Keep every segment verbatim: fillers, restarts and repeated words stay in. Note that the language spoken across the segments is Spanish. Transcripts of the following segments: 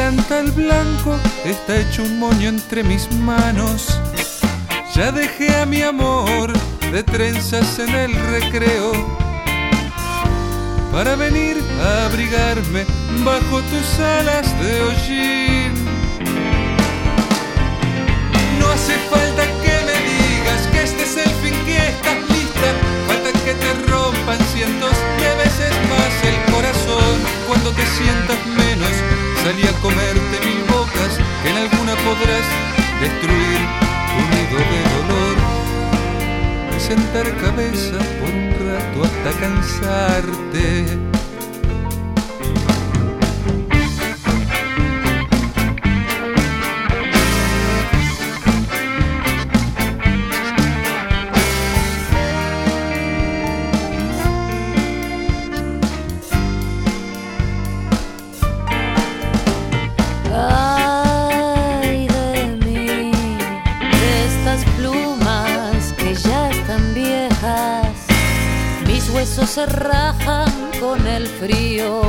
delantal blanco está hecho un moño entre mis manos. Ya dejé a mi amor de trenzas en el recreo para venir a abrigarme bajo tus alas de hollín. No hace falta que me digas que este es el fin, que estás lista. Falta que te rompan cientos de veces más el corazón. Cuando te sientas menos, salí a comerte mil bocas, que en alguna podrás destruir tu nido de dolor. Y sentar cabeza por un rato hasta cansarte. Huesos se rajan con el frío.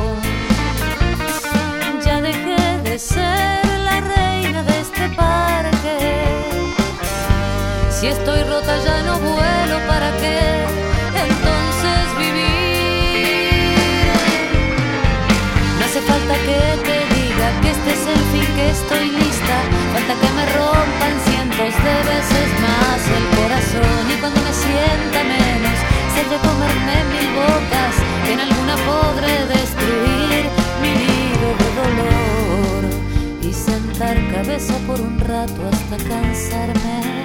Ya dejé de ser la reina de este parque. Si estoy rota ya no vuelo, ¿para qué entonces vivir? No hace falta que te diga que este es el fin, que estoy lista. Falta que me rompan cientos de veces más el corazón. Y cuando me sienta menos, sé de comerme mil bocas, que en alguna podré destruir mi nido de dolor y sentar cabeza por un rato hasta cansarme.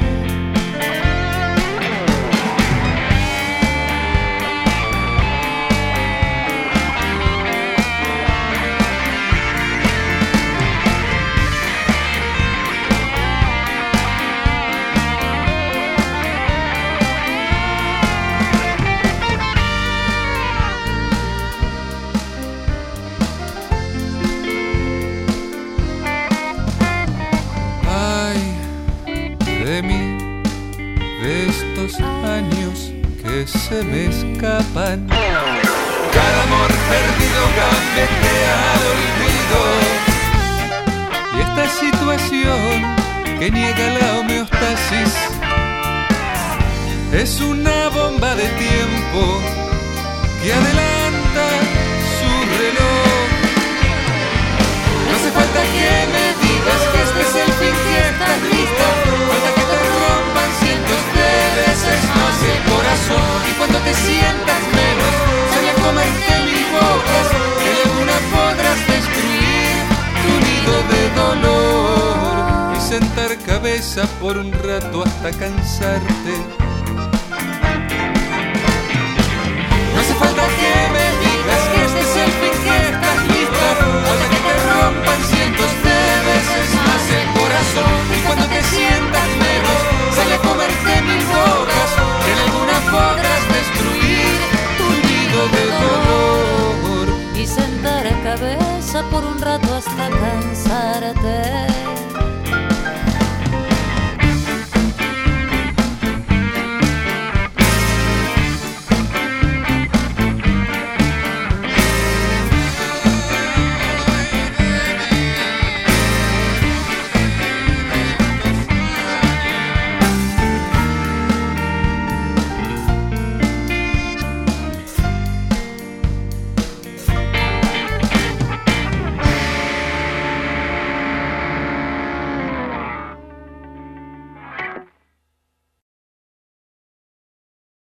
De mí, de estos años que se me escapan. Cada amor perdido gambetea al olvido. Y esta situación que niega la homeostasis es una bomba de tiempo que adelanta su reloj. No hace falta que me digas que este es el fin, que estás lista. Falta que te rompan cientos de veces más el corazón. Y cuando te sientas menos, sale a comerte mil bocas, que de alguna podrás destruir tu nido de dolor y sentar cabeza por un rato hasta cansarte. No hace falta que me digas que este es el fin, que estás lista. Falta que te rompan cientos de veces más el corazón. Y cuando te sientas menos, sale a comerte mil bocas, que en alguna podrás destruir tu nido de dolor y sentar cabeza por un rato hasta cansarte.